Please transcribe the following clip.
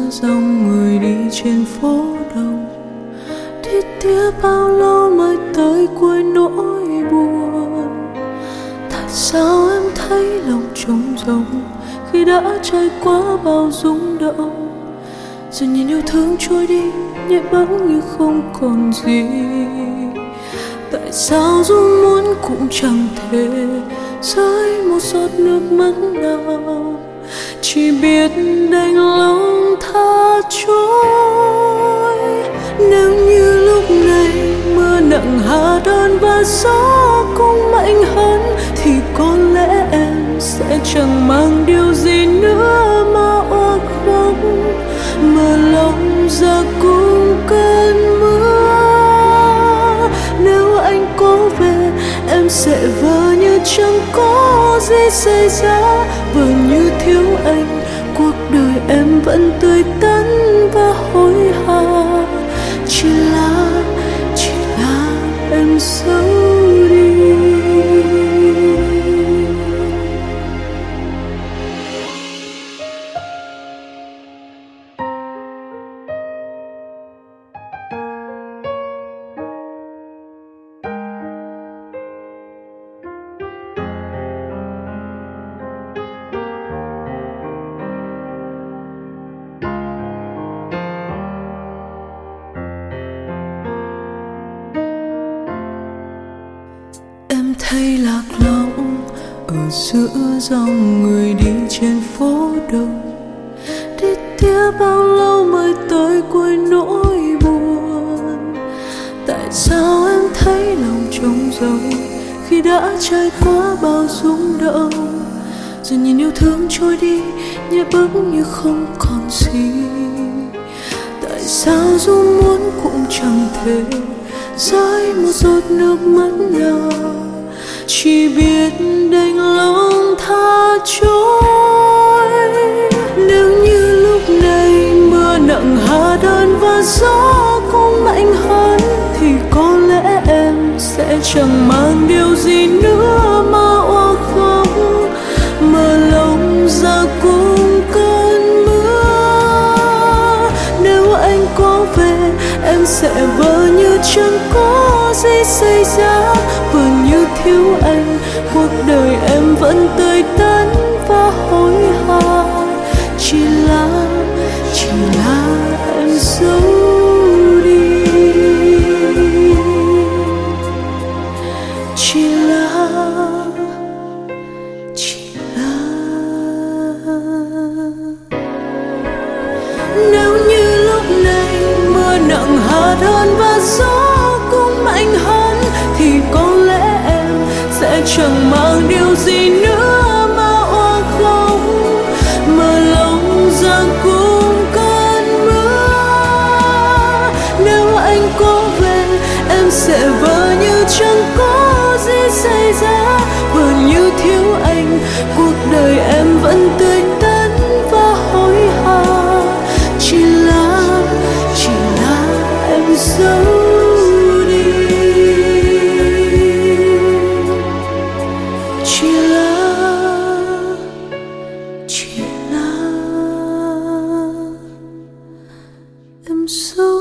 dòng người đi trên phố đông. Đi tía bao lâu mới tới cuối nỗi buồn? Tại sao em thấy lòng trống rỗng khi đã trải qua bao rung động? Giờ nhìn yêu thương trôi đi nhẹ bẫng như không còn gì. Tại sao dù muốn cũng chẳng thể rơi một giọt nước mắt nào, chỉ biết đành lòng tha trôi. Nếu như lúc này mưa nặng hạ đơn và gió cũng mạnh hơn, thì có lẽ em sẽ chẳng mang điều gì nữa mà oan khóc. Mở lòng ra cùng cơn mưa. Nếu anh có về em sẽ vờ như chẳng có gì xảy ra, vờ như thiếu anh cuộc đời em vẫn tươi tắn và hối hả. Chỉ là em xấu đi. Em thấy lạc lõng ở giữa dòng người đi trên phố đông. Đi tía bao lâu mới tới cuối nỗi buồn? Tại sao em thấy lòng trống rỗng khi đã trải qua bao rung động? Giờ nhìn yêu thương trôi đi nhẹ bẫng như không còn gì. Tại sao dù muốn cũng chẳng thể rơi một giọt nước mắt nào, chỉ biết đành lòng tha trôi. Nếu như lúc này mưa nặng hạ đơn và gió cũng mạnh hơn, thì có lẽ em sẽ chẳng mang điều gì nữa mà oan khóc. Mở lòng ra cùng cơn mưa. Nếu anh có về em sẽ vờ như chẳng có gì xảy ra, vờ như thiếu anh cuộc đời em vẫn tươi tắn và hối hả. Chỉ là em xấu đi. Chỉ là nếu như lúc này mưa nặng hạ đơn và gió cũng mạnh hơn, thì có lẽ em sẽ chẳng mang điều gì nữa mà oan khóc. Mở lòng ra cùng cơn mưa. Nếu anh có về em sẽ vờ như chẳng có gì xảy ra, vờ như thiếu anh cuộc đời em vẫn tươi tắn và hối hả. Chỉ là em xấu đi. Chỉ là em xấu